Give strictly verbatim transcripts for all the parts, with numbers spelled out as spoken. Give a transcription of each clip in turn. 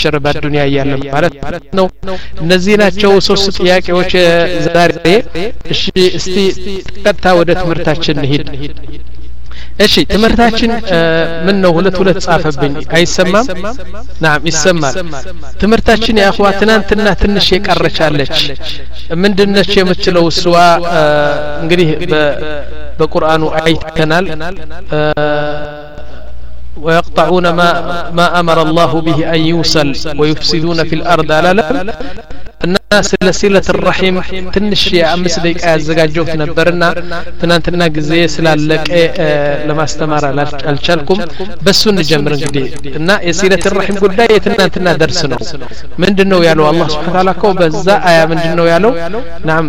አብሽር በዱንያ ያለ ማለት ነው እነዚህ ናቸው ሶስት ጥያቄዎች ዛሬ እሺ እስቲ ቀጥታ ወደ ትምህርታችን እንሂድ እሺ ትምህርታችን ምን ነው ሁለት ሁለት ጻፈብኝ አይሰማም نعم ይሰማል ትምህርታችን ያ اخوات ትናንትና ትንሽ የቀረቻለች ምንድነች የምትለው እሷ እንግዲህ በቁርአኑ አይተናል ويقطعون ما ما أمر الله به أن يوصل ويفسدون في الأرض لا لا الناس لسلة الرحم تنشي أمس ديك أزجاجوت نبرنا تنانتنا جزء سلالك لما استمر الشالكم بس نجمر جديد إن سلة الرحم قد لا يتنانتنا درسنا من دنو يالو الله سبحانه وتعالى كوب الزاء من دنو يالو نعم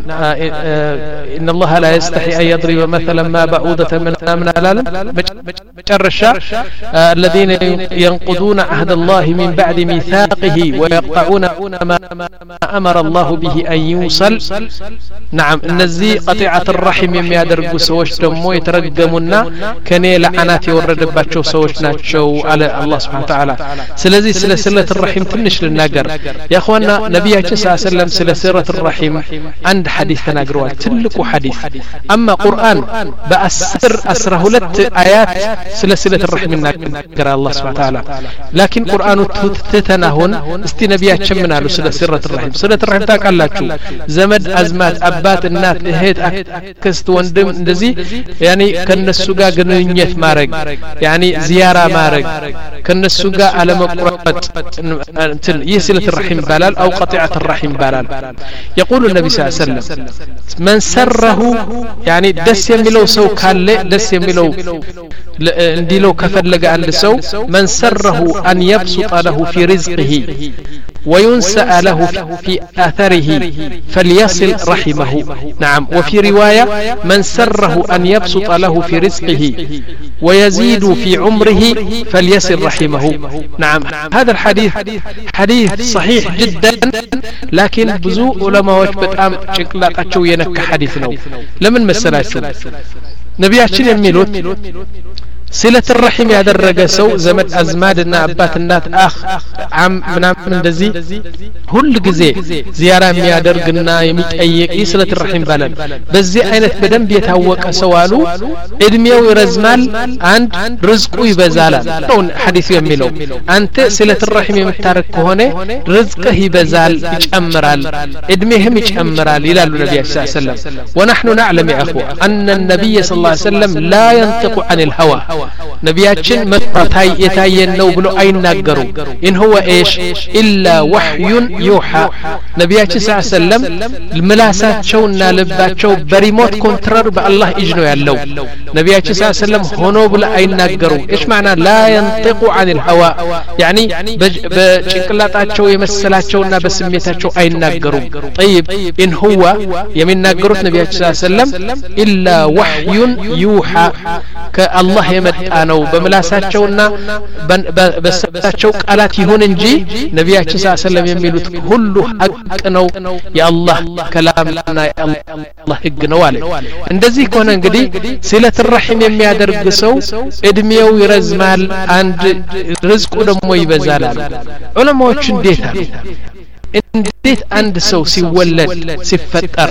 إن الله لا يستحي أن يضرب مثلا ما بعوضة من من العالم بجرشة الذين ينقضون عهد الله من بعد ميثاقه ويقطعون ما أمر الله به أن يوصل نعم النزي قطيعة الرحم يميادرقو سوش دمو يترقمنا كني لعنات يورد باتشو سوش ناتشو على الله سبحانه وتعالى سلزي سلسلة الرحم تنش للناقر يا أخوانا نبينا صلى الله عليه وسلم سلسلة الرحم عند حديث تناقروا تلك حديث أما قرآن بأسر أسره لت آيات سلسلة الرحم ناقر الله سبحانه وتعالى لكن قرآن تتناهن استي نبينا شمنا له سلسلة الرحم سلة الرحم ታውቃላችሁ ዘመድ አዝማት አባት እናት እህት አክስት ወንድም እንደዚህ ያኒ ከነሱ ጋር ግንኙነት ማድረግ ያኒ ዚያራ ማድረግ ከነሱ ጋር አለመቁረጥ እንትን ይህ ስለት الرحم ይባላል او قطيعة الرحم ይባላል يقول النبي صلى الله عليه وسلم من سره يعني ደስ የሚለው ሰው ካለ ደስ የሚለው እንዲለው ከፈለገ አንድ ሰው من سره ان يبسط له في رزقه وينسأ له في أثره فليصل رحمه نعم وفي رواية من سره أن يبسط له في رزقه ويزيد في عمره فليصل رحمه نعم هذا الحديث حديث صحيح جدا لكن بزو علماء وجبت أم شكلاتشو ينك حديث نو لمن مسلاتشو نبياتشين يميلوت سلة الرحم يدرج سو زمد أزمادنا أباتنا أخ عم منام دزي كل جزء زيارة ميادرجنا يميت أيك سلة الرحم بلد بس زي أين بدن بيتهوك سوالو إدميو يرزمال عند رزقه يبزالا نون حديث يميلو أنت سلة الرحم يمتارك هنا رزقه يبزال يجمرال إدميهم يجمرال إلى النبي صلى الله عليه وسلم ونحن نعلم يا أخوة أن النبي صلى الله عليه وسلم لا ينطق عن الهوى نبياتشن متى يتاينو بلو ايناغرو ان هو ايش الا وحي يوحى نبياتشن صلى الله عليه وسلم الملاساتشونا لباتشو بريموت كنترول بالله اجنو يالو نبياتشن صلى الله عليه وسلم هونو بلا ايناغرو ايش معنى لا ينطق عن الهوى يعني بچنقلاطاچو يمسلاچونا بسميتاچو ايناغرو طيب ان هو يمناغروت نبياتشن صلى الله عليه وسلم الا وحي يوحى كالله يمتانو بملاساتشونا بسباتشو قالات يهون انجي نبياتشن صلى الله عليه وسلم يميلوت كله حق نو يا الله كلامنا يا الله حق نو عليه እንደዚህ ከሆነ እንግዲህ ስለት الرحم የሚያደርግ ሰው እድሜው ይረዝማል አንድ ርዝቁ ደግሞ ይበዛል ዑለማዎች እንዴት አሉ እንዴት አንድ ሰው ሲወለድ ሲፈጠር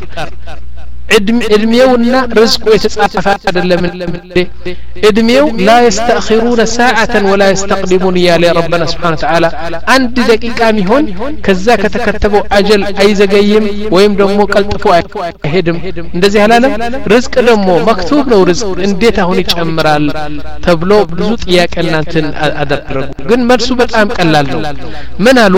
ادميونا رزقه يتصافى አይደለም ادميو لا يستأخرون ساعة ولا يستقدمون يا ربنا سبحانه وتعالى عند دقيقة ميهون كذا كتكتبوا اجل ايزغيم ويم ደሞ ቀልጥፎ አይሄድም እንደዚህ ያላለም ርዝቅ ደሞ መክቱብ ነው ርዝቅ እንዴት አሁን ይጨምራል ተብሎ ብዙ ጥያቄ እናንተን አደረጉ ግን መልሱ በጣም ቀላል ነው ምን አሉ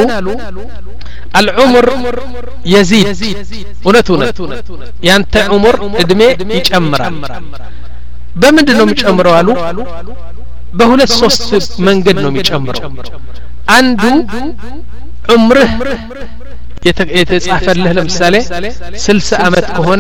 العمر يزيد ونتونا يانت عمر ادمي يጨምራል በምንድን ነው የሚጨምረው አሉ በሁለት ሶስት መንገድ ነው የሚጨምረው አንዱ ዑምርህ የተጻፈልህ ለምሳሌ ስልሳ አመት ከሆነ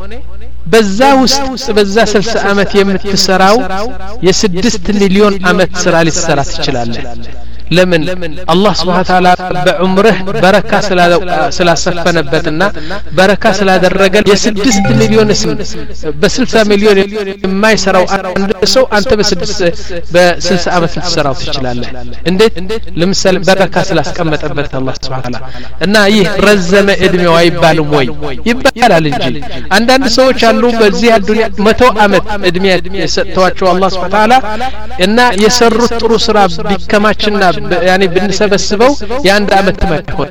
በዛ ውስጥ በዛ ስልሳ አመት የምትሰራው የስድስት ሚሊዮን አመት ስራ ሊሰራ ትችላለህ ለምን አላህ Subhanahu Wa Ta'ala በዑምርህ በረካ ስላሰፈነበትና በረካ ስላደረገ የስድስት ሚሊዮን ስም በስልሳ ሚሊዮን የማይሰራው አንድ ሰው አንተ በስድስት በስልሳ አመት ልትሰራው ትችላለህ እንዴት ለምሳሌ በረካ ስላስቀመጠበት አላህ Subhanahu Wa Ta'ala እና ይህ ረዘመ እድሜው አይባልም ወይ ይባላል እንጂ አንዳንድ ሰዎች አሉ በዚህ አዱንያ መቶ አመት እድሜ የሰጠዋቸው አላህ Subhanahu Wa Ta'ala እና የሰሩት ጥሩ ስራ ቢከማችና ያኔ ብንሰበስበው የአንድ አመት ማይሆን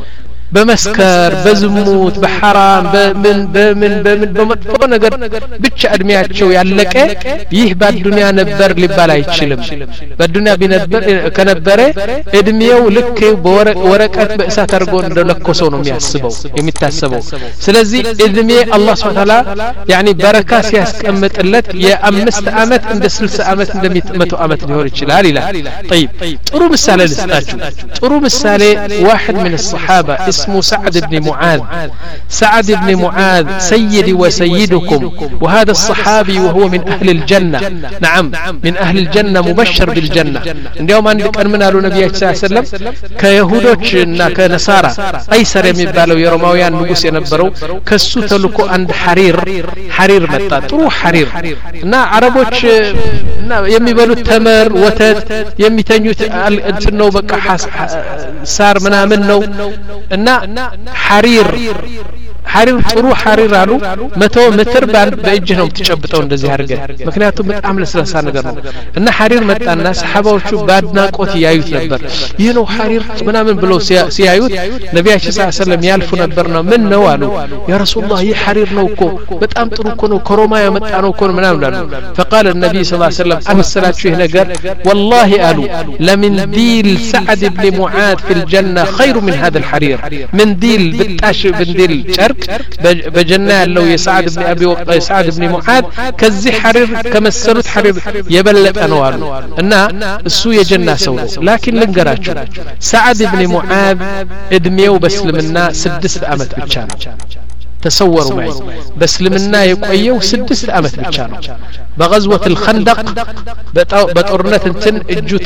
በመስከር በዝሙት በሐራም በምን በምን በምን በመጥፎ ነገር ብቻ እድሜያቸው ያለቀ ይህ በዱንያ ነበር ሊባል አይችልም በዱንያ ቢነበር ከነበረ እድሜው ልክ በወረቀት በእሳት አድርጎ እንደለኮሰው ነው የሚያስበው የሚታሰበው ስለዚህ እድሜ አላህ Subhanahu Wa Ta'ala ያኒ በረካ ሲያስቀምጥለት የአምስት አመት እንደ ስልሳ አመት እንደ መቶ አመት ሊሆን ይችላል ይላል طيب ጥሩ ምሳሌ ልስጣችሁ ጥሩ ምሳሌ واحد من الصحابه اسمه سعد بن معاذ سعد بن معاذ سيدي وسيدكم وهذا الصحابي وهو من أهل الجنة نعم من أهل الجنة مبشر بالجنة اليوم عندك أن من قالوا نبي صلى الله عليه وسلم كيهودوچنا كنصارى قيصر የሚባለው የሮማውያን ንጉስ የነበረው ከሱ ተልኮ አንድ حرير حرير መጣ ጥሩ حرير እና አረቦች እና የሚበሉት ተመር ወተት የሚተኙት እንትን ነው በቃ ሳር ምናምን ነው እና حرير حرير ጥሩ حرير አሉ መቶ ሜትር በእጅ ነው ተጨብጠው እንደዚህ አድርገ ምክንያቱም በጣም ለስላሳ ነገር ነው እና حرير መጣና ሰሃባዎቹ ባድናቆት ያዩት ነበር ይህ ነው حرير ምናምን ብለው ሲያዩት ነብያችን ሰለላሁ ዐለይሂ ወሰለም ያልፉ ነበር ነው ምን ነው አሉ ያ ረሱላህ ይህ حرير ነው እኮ በጣም ጥሩ እኮ ነው ከሮማ ያመጣ ነው እኮ ምናምን አሉ فقال النبي صلى الله عليه وسلم አመሰላችሁ ይህ ነገር والله አሉ لمنديل سعد بن معاذ في الجنة خير من هذا الحرير منديل بتاش منديل ጨርቅ በጀና ያለው የሰዓድ ኢብኑ አቢ ወቃስ ሰዓድ ኢብኑ ሙዓዝ ከዚህ حرير ከመሰሉት حرير የበለጠ ነው አሉ እና እሱ የጀና ሰው ነው ላኪን ልንገራችሁ ሰዓድ ኢብኑ ሙዓዝ እድሜው በእስልምና ስድስት አመት ብቻ ነው تصوروا معي بسلمنا يقويو سدس أمت بتشانو بغزوة الخندق بطورنة انتن اجو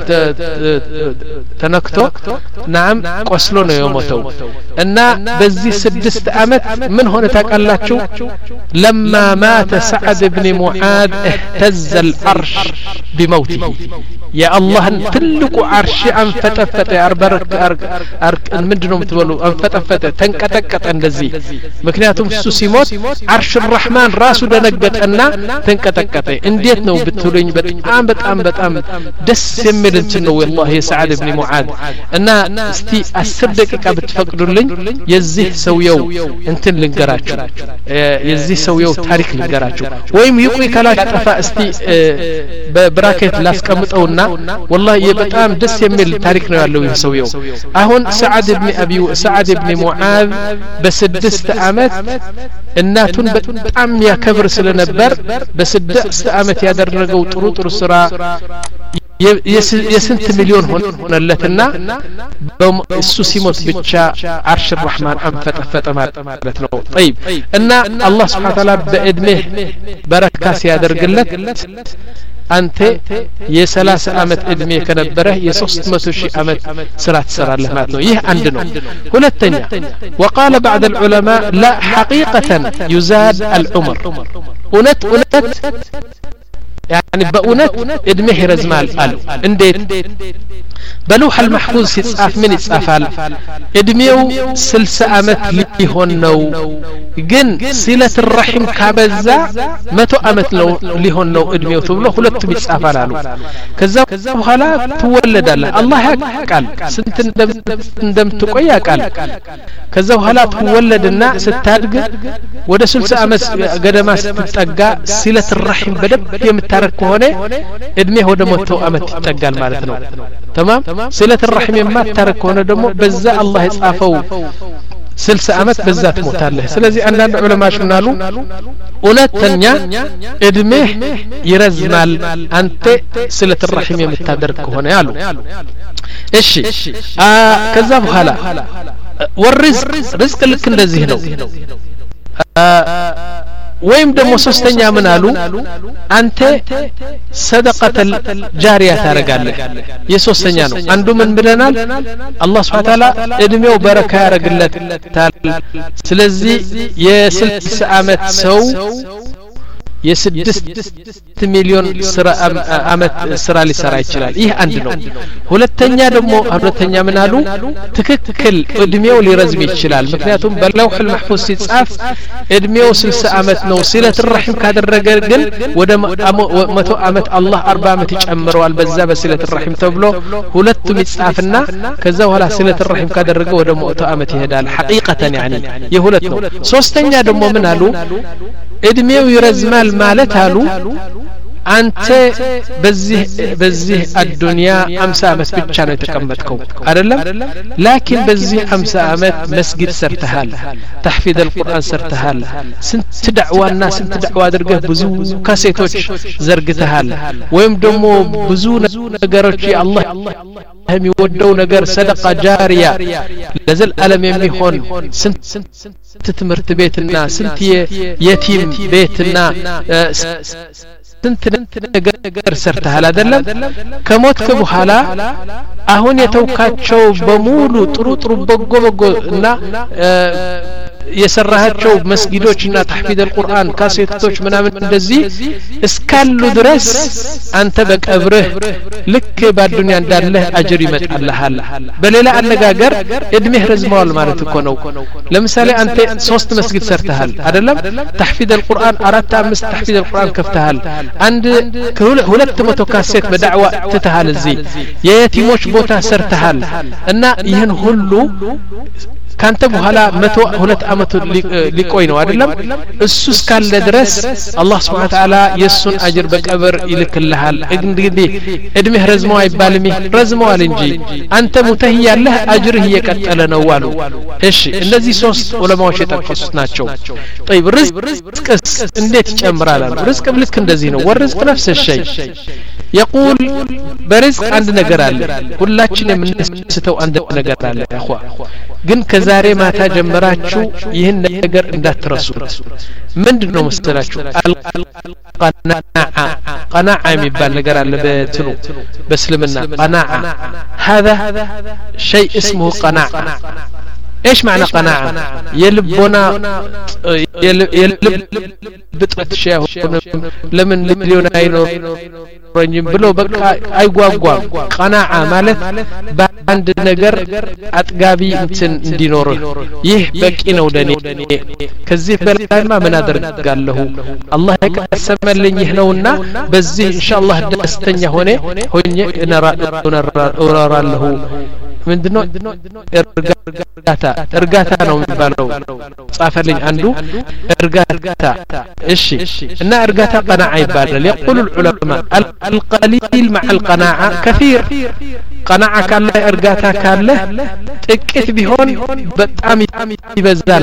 تنكتو نعم قسلون يومتو انا بزي سدس أمت من هنا تقلاتشو لما مات سعد بن معاذ اهتز العرش بموته يا الله تلقوا عرش انفتفت اربرك ارك مندنو متبلو انفتفت تنكتكت اندزي ምክንያቱም እሱ ሲሞት አርሽ الرحمن ራሱ ደነገጠና ተንቀጠቀጠ እንዴት ነው ብትሉኝ በጣም በጣም በጣም ደስ የሚል እንትን ነው والله ሰዓድ ኢብኑ ሙዓዝ እና እስቲ አስር ደቂቃ ብትፈቅዱልኝ የዚህ ሰውየው እንትን ልንገራችሁ የዚህ ሰውየው ታሪክ ልንገራችሁ ወይም ይቆይ ካላችሁ ጠፋ እስቲ በብራኬት ላስቀምጠውና والله በጣም ደስ የሚል ታሪክ ነው ያለው ይህ ሰውየው አሁን ሰዓድ ኢብኑ አቢ ሰዓድ ኢብኑ ሙዓዝ በስድስት አመት እናቱን በጣም ያከብር ስለነበር በስድስት አመት ያደረገው ጥሩ ጥሩ ስራ የስንት ሚሊዮን ሆነለትና እሱ ሲሞት ብቻ አርሽ الرحمن አንፈጠፈጠ ማለት ነው طيب እና አላህ Subhanahu Wa Ta'ala በእድሜህ በረካ ሲያደርግለት አንተ የ30 አመት እድሜ ከነበረ የ300 ሺህ አመት ስራ ትሰራለህ ማለት ነው ይህ አንድ ነው ሁለተኛ وقال بعض العلماء لا حقيقة يزاد العمر እውነት እውነት يعني بأونت ادمه رزمال قالوا انديت بلوح المحفوظ ሲጻፍ ምን ይጻፋል እድሜው ስልሳ አመት ሊሆን ነው ግን ሲለት الرحم ካበዛ መቶ አመት ነው ሊሆን ነው እድሜው ተብሎ ሁለቱም ይጻፋል አሉ ከዛ በኋላ ትወለዳለህ አላህ ያቃል ስንት እንደምትቆይ ያቃል ከዛ በኋላ ትወለድና ስታድግ ወደ ስልሳ አመት ገደማ ስትጠጋ ሲለት الرحم በደብ የምታረክ ከሆነ እድሜህ ወደ መቶ አመት ይጠጋል ማለት ነው تمام صلة الرحم ما ترك هنا دمو بزا الله يصافو سلسة أمت بزات موتاله سلازي أن العلماء شنالو ولتنيا ادمه يرزمال أنت صلة الرحم يمتادرك هنا يالو إيشي آه كذاب هلا والرزق رزق لك نزيه نو آه ወይም ደግሞ ሶስተኛ ምን አሉ አንተ ሰደቀተል ጃሪያ ታረጋለህ የሶስተኛ ነው አንዱ ምን ብለናል አላህ Subhanahu Wa Ta'ala እድሜው በረካ ያረግለታል ስለዚህ የስልሳ አመት ሰው የስድስት ሚሊዮን ስራ አመት ስራ ሊሰራ ይችላል ይህ አንድ ነው ሁለተኛ ደግሞ ሁለተኛ ምን አሉ ትክክል እድሜው ሊረዝም ይችላል ምክንያቱም በለውህ المحفوظ ሲጻፍ እድሜው ስልሳ አመት ነው ሲለት الرحم ካደረገ ግን ወደ መቶ አመት አላህ አርባ አመት ይጨምረዋል በዛ በሲለት الرحم ተብሎ ሁለቱም ይጻፍና ከዛ በኋላ ሲለት الرحم ካደረገ ወደ መቶ አመት ይሄዳል حقيقة يعني የሁለት ነው ሶስተኛ ደግሞ ምን አሉ እድሜው ይረዝማል ማለት አሉ አንተ በዚህ በዚህ አዱንያ አምሳ አመት ብቻ ነው የተቀመጥከው አይደለም ላኪን በዚህ አምሳ አመት መስጊድ ሰርተሃል ተሕፊዝ القرآن ሰርተሃል ስንት ዳዕዋና ስንት ዳዕዋ አድርገህ ብዙ ካሴቶች ዘርግተሃል ወይም ደግሞ ብዙ ነገሮች የአላህ የሚወደው ነገር ሰደቃ ጃሪያ ለዘል ዓለም የሚሆን ስንት ትምህርት ቤትና ስንት የቲም ቤትና ስንት ነገር ሰርተሃል አይደለም ከሞትክ በኋላ አሁን የተውካቸው በሙሉ ጥሩ ጥሩ በጎ በጎ እና የሰራሃቸው መስጊዶችና ተሕፊዝ القرآن ካሴቶች ምናምን እንደዚህ እስካሉ ድረስ አንተ በቀብርህ ልክ በአዱንያ እንዳለህ አጅር ይመጣልሃል በሌላ አነጋገር እድሜህ ረዝመዋል ማለት እኮ ነው ለምሳሌ አንተ ሶስት መስጊድ ሰርተሃል አይደለም ተሕፊዝ القرآن አራት አምስት ተሕፊዝ القرآن ከፍተሃል አንድ ሁለት መቶ ካሴት በዳዕዋ ትተሃል እዚህ የየቲሞች ቦታ ሰርተሃል እና ይህን ሁሉ ካንተ በኋላ መቶ ሁለት አመት ሊቆይ ነው አይደለም እሱ እስካለ ድረስ አላህ Subhanahu Wa Ta'ala የሱን አጅር በቀብር ይልክልሃል እንግዲህ እድሜህ ረዝመው አይባልም ረዝመዋል እንጂ አንተ ሙተህ ያለህ አጅርህ እየቀጠለ ነው አሉ እሺ እነዚህ ሶስት ዑለማዎች የጠቀሱት ናቸው طيب ርዝቅስ እንዴት ይጨምራል አሉ ርዝቅ ልክ እንደዚህ ነው ወርዝቅ ነፍስ الشيء يقول برزق عند ነገር አለ ሁላችን የምንስተው አንድ ነገር አለ ያخوا ግን ከዛሬ ማታ ጀምራችሁ ይህን ነገር እንዳትረሱ ምንድነው መሰላችሁ القناعة قناعة የሚባል ነገር አለ በትኑ በእስልምና قناعة هذا شيء اسمه قناعة ايش معنى قناعة يلبنا يلب بطرت شيء لمن مليون اينو رنجم بلو بقى አይጓጓም قناعة ማለት በአንድ ነገር አጥጋቢ እንትን እንዲኖር ይህ በቂ ነው ለኔ ከዚህ በላይማ ምን አደርጋለሁ አላህ ያቀሰመልኝ ይህ ነውና በዚህ ኢንሻአላህ ደስተኛ ሆነ ሆኜ እኖራለሁ ምንድነው እርጋታ እርጋታ ነው የሚባለው ጻፈልኝ አንዱ እርጋታ እሺ እና እርጋታ قناعة ይባላል يقول العلماء القليل مع القناعة كثير قناعة ካለ እርጋታ ካለ ጥቂት ቢሆን በጣም ይበዛል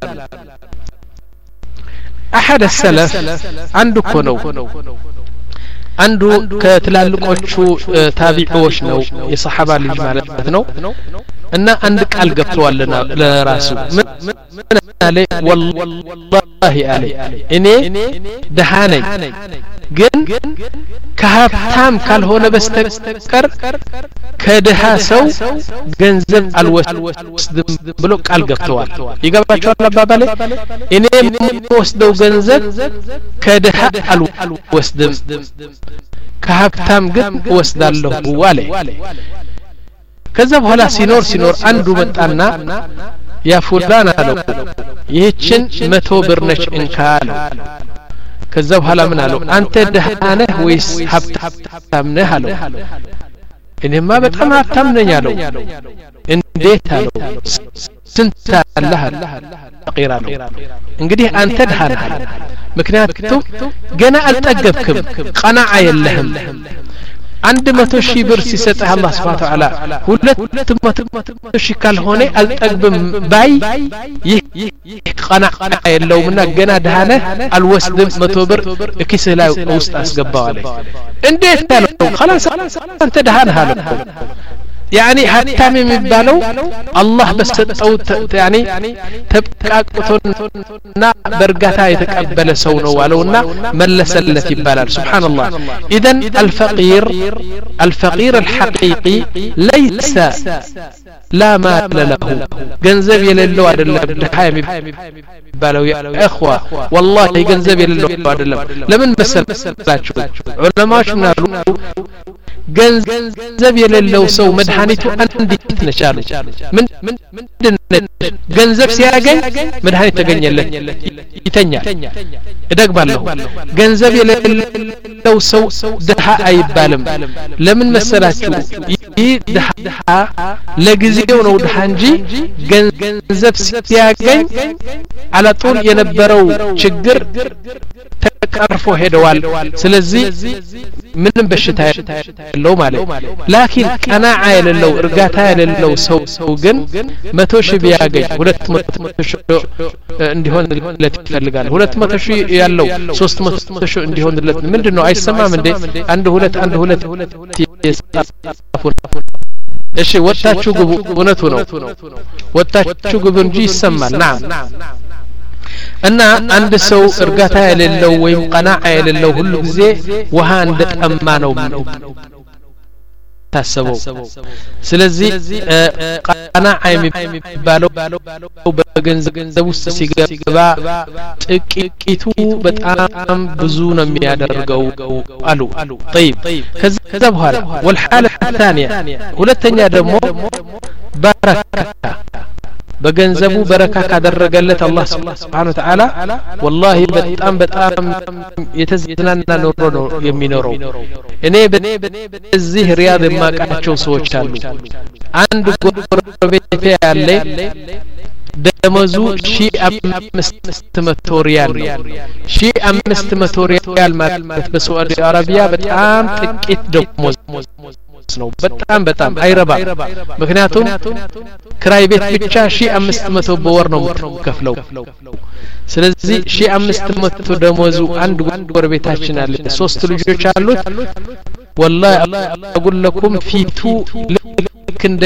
احد السلف አንዱ እኮ ነው አንዱ ከትላልቆቹ ታቢዒዎች ነው የሰሃባ ልጅ ማለት ነው እና አንድ ቃል ገብተዋልና ለራሱ ምን አለ والله አለ እኔ ደሃ ነኝ ግን ከሀብታም ካልሆነ በስተቀር ከደሃ ሰው ገንዘብ አልወስድም ብሎ ቃል ገብተዋል ይገባቸዋል አባባሌ እኔ የምወስደው ገንዘብ ከደሃ አልወስድም ከሀብታም ግን ወስዳለሁ አለ ከዛ በኋላ ሲኖር ሲኖር አንዱ መጣና ያ ፉላን አለው ይህችን መቶ ብር ነች እንካል ከዛ በኋላ ምን አለው አንተ ደሃ ነህ ወይስ ሀብታም ነህ አለው እኔማ በጣም ሀብታም ነኝ አለው እንዴት አለው ስንት አለህ ፈቂር አለው እንግዲህ አንተ ደሃ ነህ ምክንያቱም ገና አልጠገብክም ቀናዓ የለህም አንድ መቶ ሺህ ብር ሲሰጥህ አላህ Subhanahu Wa Ta'ala ሁለት መቶ ሺህ ካልሆነ አልጠግብም ባይ ይህ ቀናዓ የለውምና ገና ደሃ ነህ አልወስድም መቶ ብር እኪስህ ላይ ውስጥ አስገባው አለ እንዴት አለው خلاص አንተ ደሃ ነህ አለው يعني حتى የሚባለው አላህ በሰጠው يعني ተብቃቅቶና በርጋታ የተቀበለ ሰው ነው አለውና መለሰለት ይባላል ሱብሃንአላህ اذا الفقير الفقير الحقيقي ليس لا مال له ገንዘብ የሌለው አይደለም ድሃ የሚባለው يا اخوه والله ገንዘብ የሌለው አይደለም ለምን መሰላችሁ ዑለማዎች ምን አሉ ገንዘብ የሌለው ሰው መድኃኒቱ አንዲት ነች አሉ ምን ምንድነው ገንዘብ ሲያገኝ መድኃኒት ተገኘለት ይተኛል እደግባለሁ ገንዘብ የሌለው ሰው ድሃ አይባልም ለምን መሰላችሁ ይህ ድሃ ለጊዜው ነው ድሃ እንጂ ገንዘብ ሲያገኝ አላጦል የነበረው ችግር ተቀርፎ ሄደዋል ስለዚህ ምንም በሽታ የለው ማለት ላኪን ቀናዓ የሌለው እርጋታ የሌለው ሰው ሰው ግን መቶ ሺህ ቢያገኝ ሁለት መቶ ሺህ እንዲሆንለት ይፈልጋል ሁለት መቶ ሺህ ያለው ሶስት መቶ ሺህ እንዲሆንለት ምንድነው አይሰማም እንዴ አንድ ሁለት አንድ ሁለት እሺ ወጣችሁ ግቡ እውነቱ ነው ወጣችሁ ግቡ እንጂ ይሰማል ናም እና አንድ ሰው እርጋታ የሌለው ወይም ቀናዓ የሌለው ሁሉ ጊዜ ውሃ እንደጠማ ነው ታሰበው ስለዚህ ቀናዓ የሚባለው በገንዘብ ውስጥ ሲገባ ጥቂቱ በጣም ብዙ ነው የሚያደርገው አሉ طيب ከዛ በኋላ والحاله الثانيه ሁለተኛ ደግሞ በረካ በገንዘቡ በረካ ካደረገለት አላህ Subhanahu Wa Ta'ala والله በጣም በጣም የተዝናና ኑሮ ነው የሚኖረው እኔ በዚህ ሪያድ የማቃቸው ሰዎች አሉ አንድ ጎረቤቴ ያለ ደመዙ ሺህ አምስት መቶ ሪያል ሺህ አምስት መቶ ሪያል ማለት በሳዑዲ አረቢያ በጣም ጥቂት ደሞዝ ነው በጣም በጣም አይረባ ምክንያቱም ክራይ ቤት ብቻ ሺህ አምስት መቶ በወር ነው የምትከፍለው ስለዚህ ሺህ አምስት መቶ ደሞዙ አንድ ጎረቤታችን አለ ሶስት ልጆች አሉት والله اقول لكم ፊቱ ልክ እንደ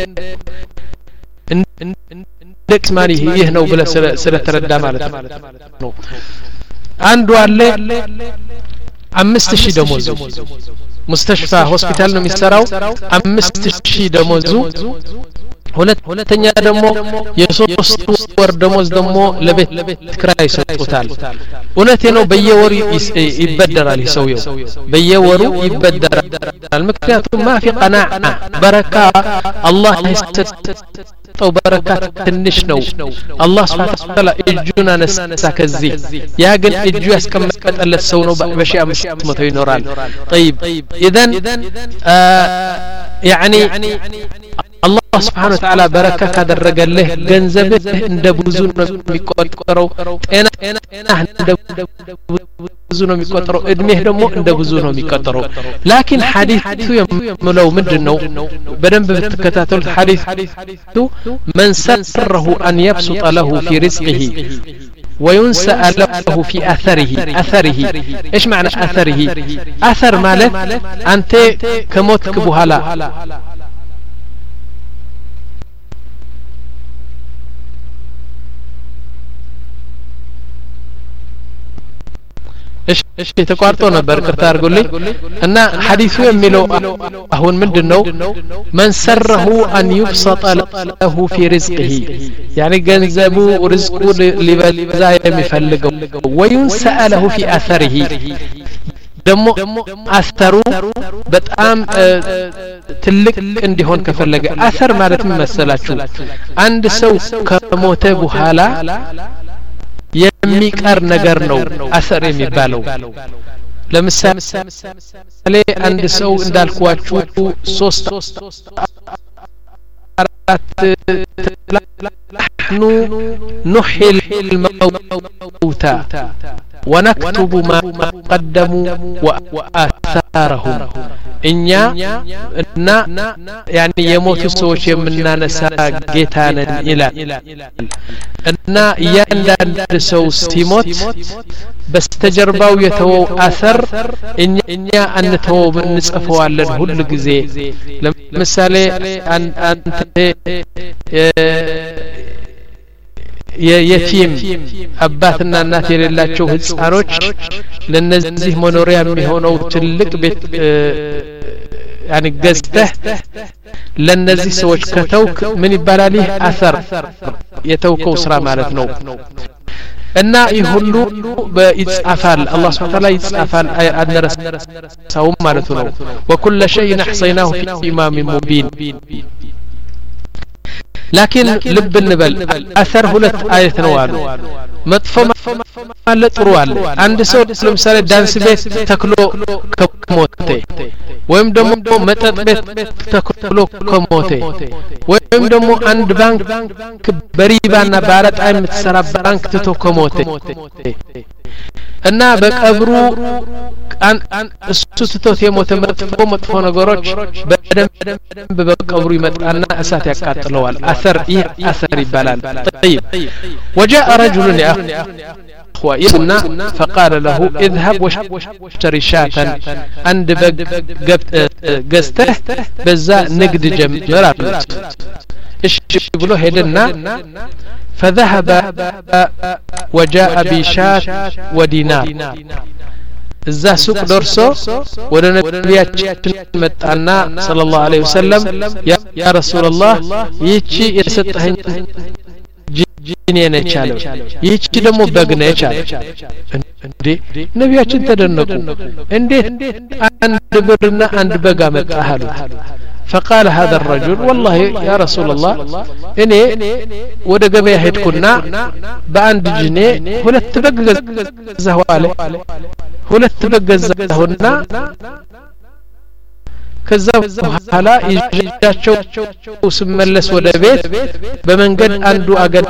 እንደክስ ማኒ ይህ ነው ብለ ስለተረዳ ማለት ነው አንዱ አለ አምስት ሺህ ደሞዙ مستشفى ሆስፒታል ነው የሚሰራው አምስት ሺህ ደሞዙ ሁለተኛ ደግሞ የሶስት ወር ደሞዝ ደግሞ ለቤት ክራይ ሰጥቷል እውነቴ ነው በየወሩ ይበደራል ይሰውየው በየወሩ ይበደራል ምክንያቱም ማፊ ቀናዓ በረካ አላህ ይሰጠው በረካ ትንሽ ነው አላህ Subhanahu Wa Ta'ala እጁን አነሳ ከዚህ ያ ግን እጁ ያስቀመጠለት ሰው ነው በሺህ አምስት መቶ ይኖራል طيب اذا يعني الله سبحانه وتعالى بركه ካደረገልህ ገንዘብህ እንደ ብዙ ነው የሚቆጠረው ጤና እንደ ብዙ ነው የሚቆጠረው እድሜህ ደግሞ እንደ ብዙ ነው የሚቆጠረው ላኪን ሐዲሱ የምለው ምንድነው በደንብ ብትከታተሉት ሐዲሱ من سره ان يبسط له في رزقه وينسى له في اثره اثره ايش معنى اثره اثر ማለት አንተ ከሞትክ በኋላ እሺ ተቋርጦ ነበር ቅርታ አድርጉልኝ እና ሐዲሱ የሚለው አሁን ምንድነው من سره ان يبسط له في رزقه يعني ገንዘቡ ርዝቁ ሊበዛ የሚፈልገው وينسى له في اثره ደግሞ አሰሩ በጣም ትልቅ እንዲሆን ከፈለገ አሰር ማለት ምን መሰላችሁ አንድ ሰው ከሞተ በኋላ የሚቀር ነገር ነው አሰር የሚባለው ለምሳሌ አንድ ሰው እንዳልኳችሁ ሶስት አራት نحن نحيي الموتى ونكتب ما قدموا وآثارهم እኛ እና ያኒ የሞቱ ሰዎች የምናነሳ ጌታ ነን ይላል እና ያንዳንድ ሰው ሲሞት በስተጀርባው የተወው አሰር እኛ አንተው እንጽፈዋለን ሁሉ ጊዜ ለምሳሌ አንተ የየቲም አባትና እናት የሌላቸው ህፃኖች ለነዚህ መኖሪያ የሚሆነው ትልቅ ቤት يعني ገዝተህ ለነዚህ ሰዎች ከተውክ ምን ይባላል ይህ አሰር የተውከው ስራ ማለት ነው እና ይህ ሁሉ በይጻፋል አላህ Subhanahu Wa Ta'ala ይጻፋል አንረሳው ማለት ነው وكل شيء احصيناه في امام مبين لكن لب النبل اثر ሁለት አየት ነው አሉ መጥፎ ማለት ጥሩ አለ አንድ ሰው ለምሳሌ ዳንስ ቤት ተክሎ ከሞተ ወይም ደግሞ መጠጥ ቤት ተክሎ ከሞተ ወይም ደግሞ አንድ ባንክ በሪባና ባረጣ የምትሰራ ባንክ ተቶ ከሞተ እና በቀብሩ እሱ ትቶት የሞተ መጥፎ መጥፎ ነገሮች በደንብ በቀብሩ ይመጣና እሳት ያቃጥለዋል አሰር ይህ አሰር ይባላል طيب وجاء رجل يا اخوه يسنا فقال له اذهب واشتري شاة عند ገዝተህ በዛ ንግድ ጀምር አሉት እሺ ብሎ ሄደና فذهب وجاء بشاة ودينار እዛ ሱቅ ደርሶ ወደ ነብያችን መጣና ሰለላሁ ዐለይሂ ወሰለም ያ ረሱላህ ይቺ የሰጠኸኝ ጂኔ ነች አለው ይቺ ደግሞ በግ ነች አለ እንዴ ነብያችን ተደነቁ እንዴት አንድ ብርና አንድ በግ አመጣህ አሉት فقال هذا الرجل والله يا رسول الله اني ወደ ገበያ ሄድኩና በአንድ ጂኔ ሁለት በግ ገዛሁ አለ ሁለት በግ ገዛሁና ከዛ በኋላ ይጃቸው ስመለስ ወደ ቤት በመንገድ አንዱ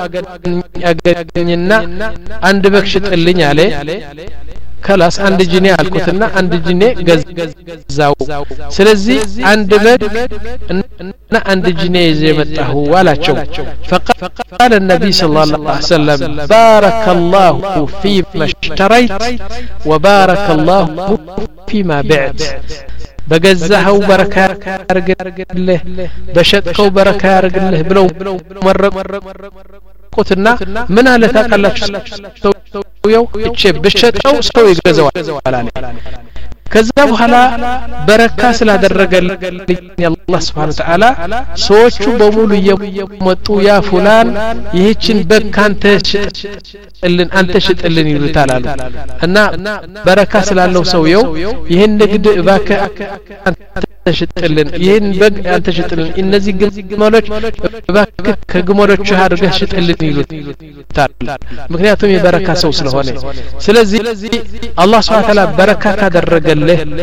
አገኘና አንድ በግ ሽጥልኝ አለ ከላስ አንድ ጂኔ አልኩትና አንድ ጂኔ ገዛው ስለዚህ አንድ በግ እና አንድ ጂኔ ይዘመጣሁ ዋላቸው فقال النبي صلى الله عليه وسلم بارك الله فيما اشتريت وبارك الله فيما بعت በገዛው በረካ ያርግልህ በሸጥከው በረካ ያርግልህ ብለው መረቁትና ምን አለ ታውቃላችሁ ሰውየው እቺ በሸጠው ሰው ይገዛዋል አለ ከዛ በኋላ በረካ ስላደረገልኝ አላህ Subhanahu Wa Ta'ala ሰዎቹ በሙሉ የመጡ ያ ፉላን ይህችን በካንተ ሽጥልን አንተ ሽጥልን ይሉታል አሉ እና በረካ ስላለው ሰውየው ይሄን ንግድ እባክህ አንተ ሽጥልን ይሄን በግ አንተ ሽጥልን እነዚህ ግመሎች እባክህ ከግመሎቹ አድርገህ ሽጥልን ይሉታል ምክንያቱም የበረካ ሰው ስለሆነ ስለዚህ አላህ Subhanahu Wa Ta'ala በረካ ካደረገ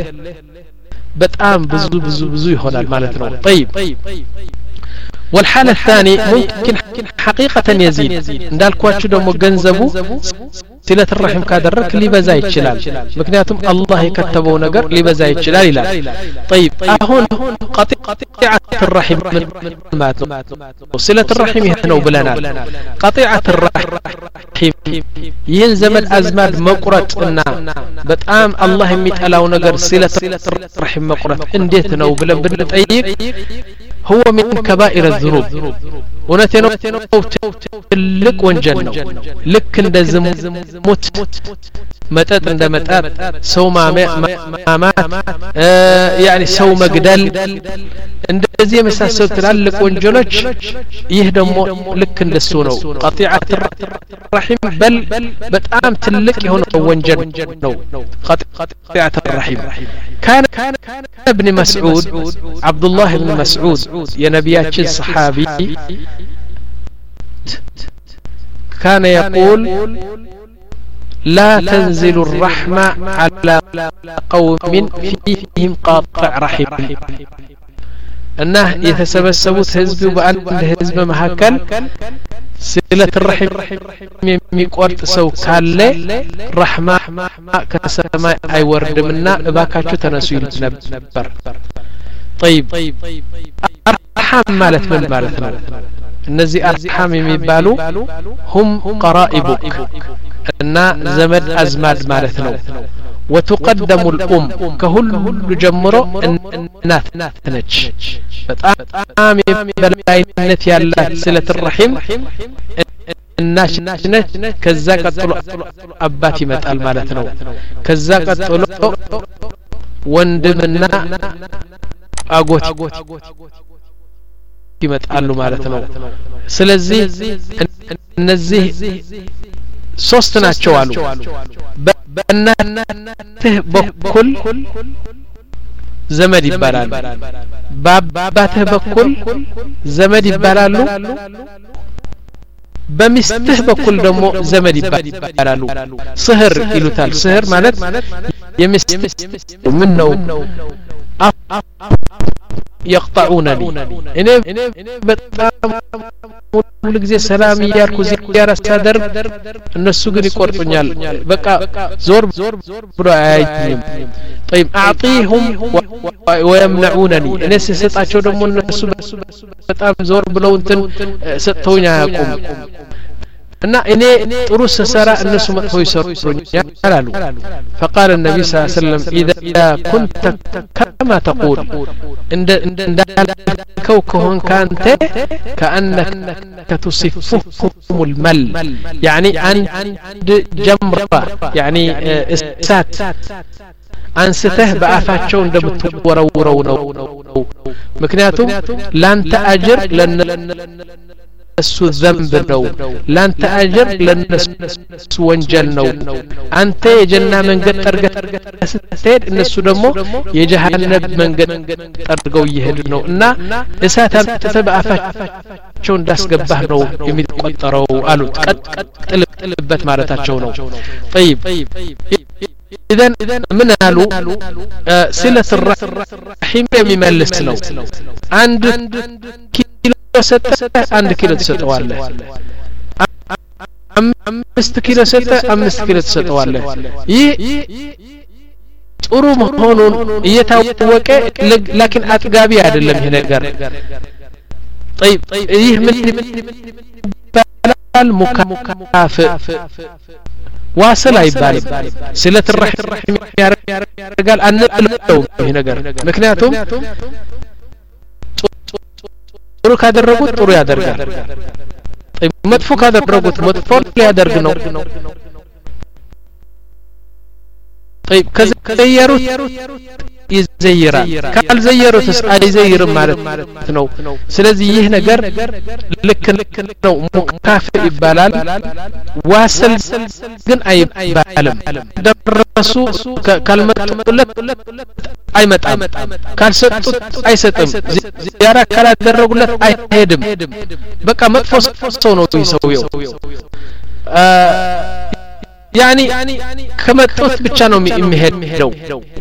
በጣም ብዙ ብዙ ብዙ ይሆናል ማለት ነው طيب والحالة الثانية ممكن حقيقة يزيد እንዳልኳችሁ ደግሞ ገንዘቡ ሲለት الرحم ካደረክ ሊበዛ ይችላል ምክንያቱም አላህ የከተበው ነገር ሊበዛ ይችላል ይላል طيب አሁን قطيعة الرحم ማለት ነው ሲለት الرحم ይሄ ነው ብለናል قطيعة الرحم ይህን ዘመድ አዝማድ መቁረጥና በጣም አላህ የሚጠላው ነገር ሲለት الرحم መቁረጥ እንዴት ነው ብለን ብንጠይቅ هو من كبائر الذنوب ونتنو تلك وانجن لك اند زموت متات اند متات سو مامات يعني سو مقدل እንደዚህ የመሳሰሉት ትላልቅ ወንጀሎች ይህ ደግሞ ልክ እንደሱ ነው قطيعة الرحم بل በጣም ትልቅ የሆነ ወንጀል ነው قطيعة الرحم كان ابن مسعود عبد الله بن مسعود يا نبياتي الصحابي كان يقول لا تنزل الرحمة على قوم فيهم قاطع رحم እና የተሰበሰቡት ህዝብ በአንድ ህዝብ መካከል صلة الرحم የሚቆርጥ ሰው ካለ رحمة ከሰማይ አይወርድምና እባካችሁ ተነሱ ይል ነበር طيب أرحام ማለት ምን ማለት ነው እነዚህ أرحام የሚባሉ هم قرائبك እና ዘመድ አዝማድ ማለት ነው وتقدم الأم كهل جمرو እናት ነች በጣም የበላይነት ያላት صلة الرحم እናት ነች ከዛ ቀጥሎ አባት ይመጣል ማለት ነው ከዛ ቀጥሎ ወንድምና አጎት ይመጣሉ ማለት ነው ስለዚህ እነዚህ ሶስት ናቸው አሉ በእናትህ በኩል ዘመድ ይባላል በአባትህ በኩል ዘመድ ይባላሉ በሚስትህ በኩል ደግሞ ዘመድ ይባላሉ ስህር ይሉታል ስህር ማለት የሚስት ምን ነው يقطعونني እኔ በጣም ሁሉ ጊዜ ሰላም ይያርኩ ዚያራ ሳደር እነሱ ግን ይቆርጡኛል በቃ ዞር ብሎ አያይኝም طيب اعطيهم ويمنعونني እኔ ስሰጣቸው ደግሞ እነሱ በጣም ዞር ብለው እንትን ሰጥተውኛ ያቆም እና እኔ ጥሩ ሰሰራ እነሱ መጥፎ ይሰሩኛል አሉ فقال النبي صلى الله عليه وسلم اذا كنت كما تقول عند እንዳልከው ከሆን ካንተ كأنك تصفهم المل يعني عند جمرة يعني اسات አንስተህ በአፋቸው እንደምትወረውረው ነው ምክንያቱም ላንተ አጅር ለነሱ ذنب ነው ላንተ አጅር ለነሱ ወንጀል ነው አንተ የጀና መንገድ ጠርገህ ስትሄድ እነሱ ደግሞ የጀሃነም መንገድ ጠርገው ይሄዱ ነው እና እሳት አንተ በአፋቸው እንዳስገባህ ነው የሚቆጠረው አሉት ቀጥልበት ማለታቸው ነው طيب إذن من قالوا صلة الرحم يملس ነው አንድ ኪሎ ሰጠ አንድ ኪሎ ተሰጠዋለህ አምስት ኪሎ ሰጠ አምስት ኪሎ ተሰጠዋለህ ይህ ጥሩ መሆኑን እየታወቀ لكن አጥጋቢ አይደለም ይሄ ነገር طيب ይህ ምን ይባላል ሙካፋ واصل አይባልም صلة الرحم ያረጋል አንለው ይሄ ነገር ምክንያቱም ጥሩ ካደረጉት ጥሩ ያደርጋል መጥፎ ካደረጉት መጥፎ ያደርግ ነው طيب ከዘየሩት ይዘይራል ካልዘየሩትስ አይዘይርም ማለት ነው ስለዚህ ይህ ነገር ልክ ነው ሙካፍ ይባላል ዋሰል ግን አይባልም ደረሱ ካልመጡለት አይመጣም ካልሰጡት አይሰጥም ዚያራ ካላደረጉለት አይሄድም በቃ መጥፎ ሰው ነው ይሰውየው يعني ከመጡት ብቻ ነው የሚሄደው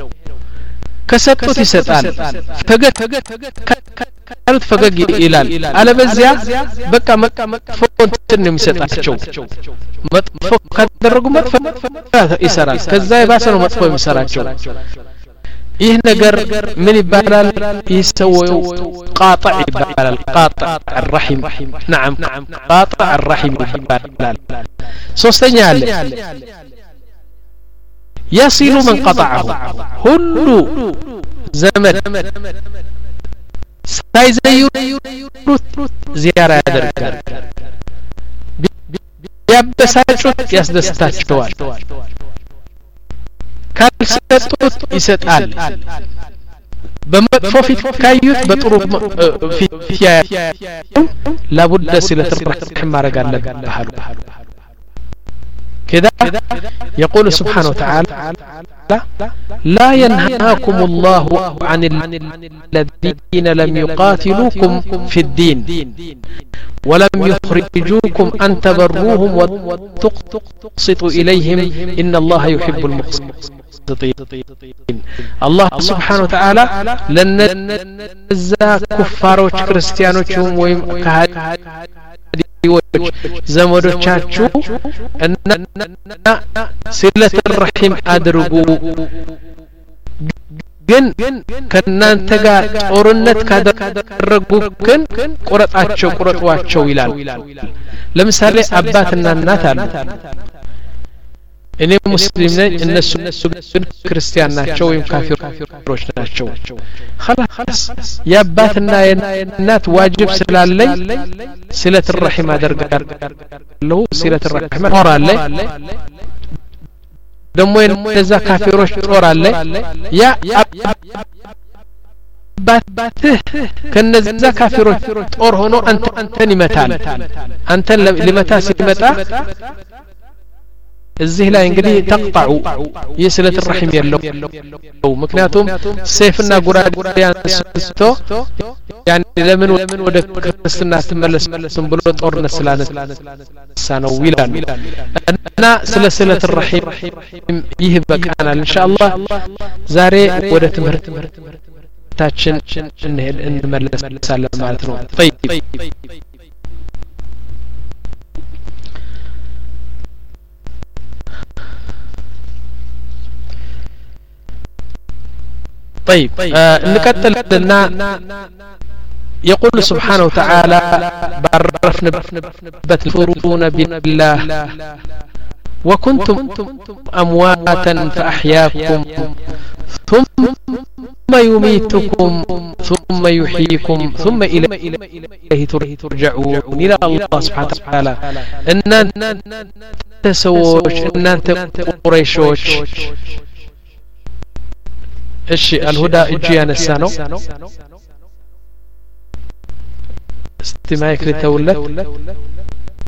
ከሰጡት ይሰጣል ፈገግ ካሉት ፈገግ ይላል አለበዚያ በቃ መጥፎ እንትን ነው የሚሰጣቸው መጥፎ ካደረጉ መጥፎ ይሰራል ከዛ የባሰ ነው መጥፎ የሚሰራቸው ይህ ነገር ምን ይባላል ይሰወው قاطع ይባላል قاطع الرحم نعم قاطع الرحم ይባላል ሶስተኛ አለ يصل من قطعه ሁሉ ዘመድ ሳይዘይሩት ዚያራ ያደርጋል ቢያበሳጩት ያስደስታቸዋል ካልሰጡት ይሰጣል በመጥፎ ፊት ካዩት በጥሩ ፊት لابد صلة الرحم ማረግ አለብህ كذا يقول سبحانه وتعالى لا ينهاكم الله عن الذين لم يقاتلوكم في الدين ولم يخرجوكم أن تبروهم وتقسطوا إليهم إن الله يحب المقسطين الله سبحانه وتعالى لن نزا كفار وكريستيانوچهم ويم ዘመዶቻችሁ እና ሲለት الرحم አድርጉ ግን ከናንተ ጋር ጦርነት ካደረጉ ግን ቁረጣቸው ቁረጧቸው ይላል ለምሳሌ አባትና እናት አሉ እኔ ሙስሊም ነኝ እነሱ ግን ክርስቲያን ናቸው ወይም ካፊሮች ናቸው خلاص ያባትና የእናት ዋጅብ ስላለኝ ሲለት الرحم አደርጋለሁ ሲለት الرحم ጦራለ ደሞ እነዛ ካፊሮች ጦራለ ያ አባትህ ከነዛ ካፊሮች ጦር ሆኖ አንተ አንተን ይመታል አንተን ሊመታ ሲመጣ እዚህ ላይ እንግዲህ ተقطعው የስለት الرحم የለው ምክንያቱም ሰይፍና ጉራዴ አንስቶ ያን ለምን ወደ ክርስትና ተመለስም ብሎ ጦርነት ስላነሳ ነው ይላል እና ስለ ስለት الرحم ይህ በቃናል ኢንሻአላህ ዛሬ ወደ ትምህርት ታችን እንሄድ እንመለሳለን ማለት ነው طيب طيب نكتل لنا يقول سبحانه وتعالى بعرفنا بتفرون بالله وكنتم أمواتا فأحياكم ثم يميتكم ثم يحييكم ثم إليه ترجعون إلى الله سبحانه وتعالى إن تسوش إن أنت قريشوش እሺ الهدى እጁ ያነሳ ነው እስቲ ማይክ ልተውለት